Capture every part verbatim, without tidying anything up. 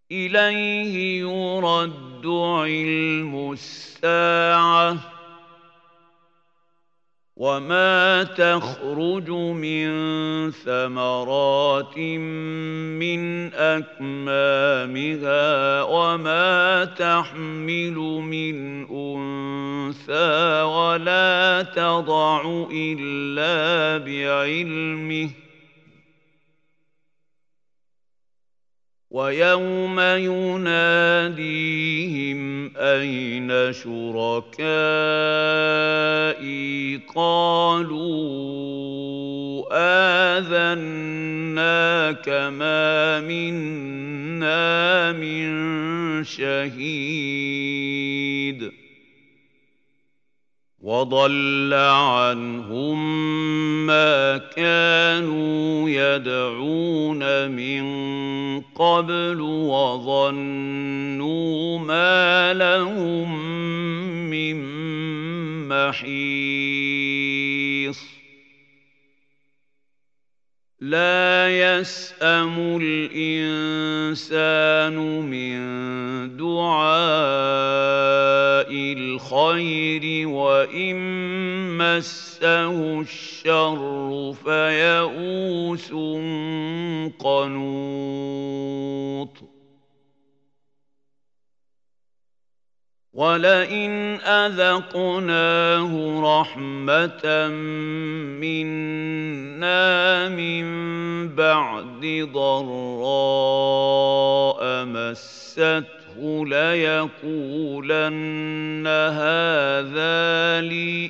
إليه يرد علم الساعة وما تخرج من ثمرات من أكمامها وما تحمل من أنثى ولا تضع إلا بعلمه ويوم يناديهم أين شركائي قالوا آذناك ما منا من شهيد وضل عنهم ما كانوا يدعون من قبل وظنوا ما لهم من محيص لا يسأم الإنسان من دعاء الخير وإن مسه الشر فيئوس قنوط ولئن أذقناه رحمة منا من بعد ضراء مسته ليقولن هذا لي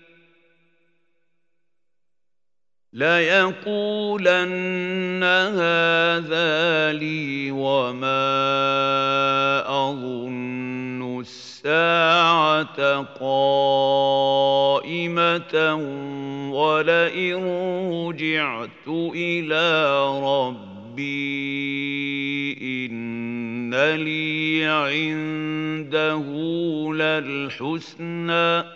ليقولن هذا لي وما أظن الساعة قائمة ولئن رجعت إلى ربي إن لي عنده للحسنى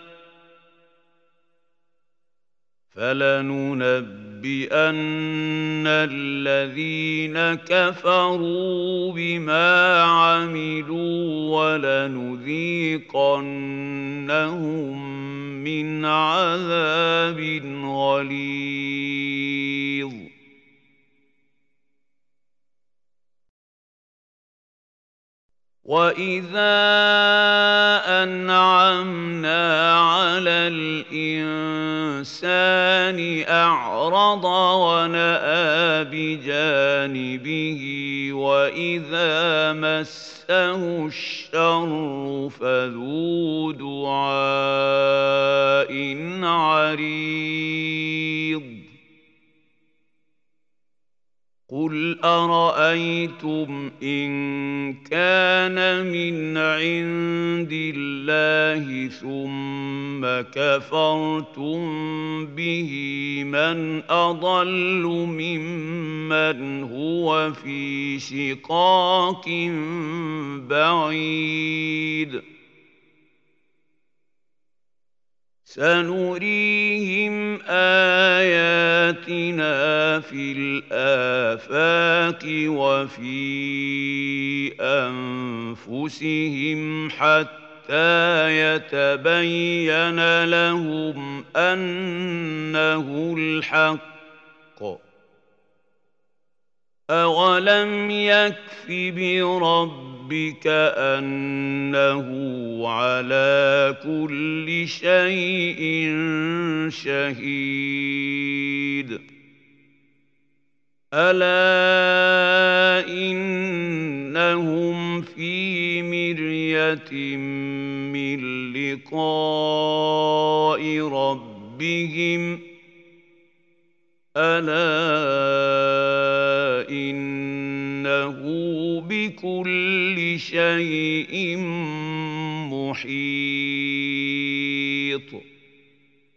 فلننبئن الذين كفروا بما عملوا ولنذيقنهم من عذاب غليظ وَإِذَا أَنْعَمْنَا عَلَى الْإِنسَانِ أَعْرَضَ وَنَأَىٰ بِجَانِبِهِ وَإِذَا مَسَّهُ الشَّرُّ فَذُو دُعَاءٍ عَرِيضٍ قُلْ أَرَأَيْتُمْ إِن كَانَ مِنْ عِندِ اللَّهِ ثُمَّ كَفَرْتُم بِهِ مَنْ أَضَلُّ مِمَّنْ هُوَ فِي شِقَاقٍ بَعِيدٍ سَنُرِيهِمْ آيَاتِنَا فِي الْآفَاقِ وَفِي أَنفُسِهِمْ حَتَّىٰ يَتَبَيَّنَ لَهُمْ أَنَّهُ الْحَقُّ أَوَلَمْ يَكْفِ بِرَبِّكَ أَنَّهُ عَلَىٰ كُلِّ شَيْءٍ شَهِيدٌ أَلَا إِنَّهُمْ فِي مِرْيَةٍ مِّن لِّقَاءِ رَبِّهِمْ أَلَا إِنَّهُ بِكُلِّ شَيْءٍ مُحِيطٌ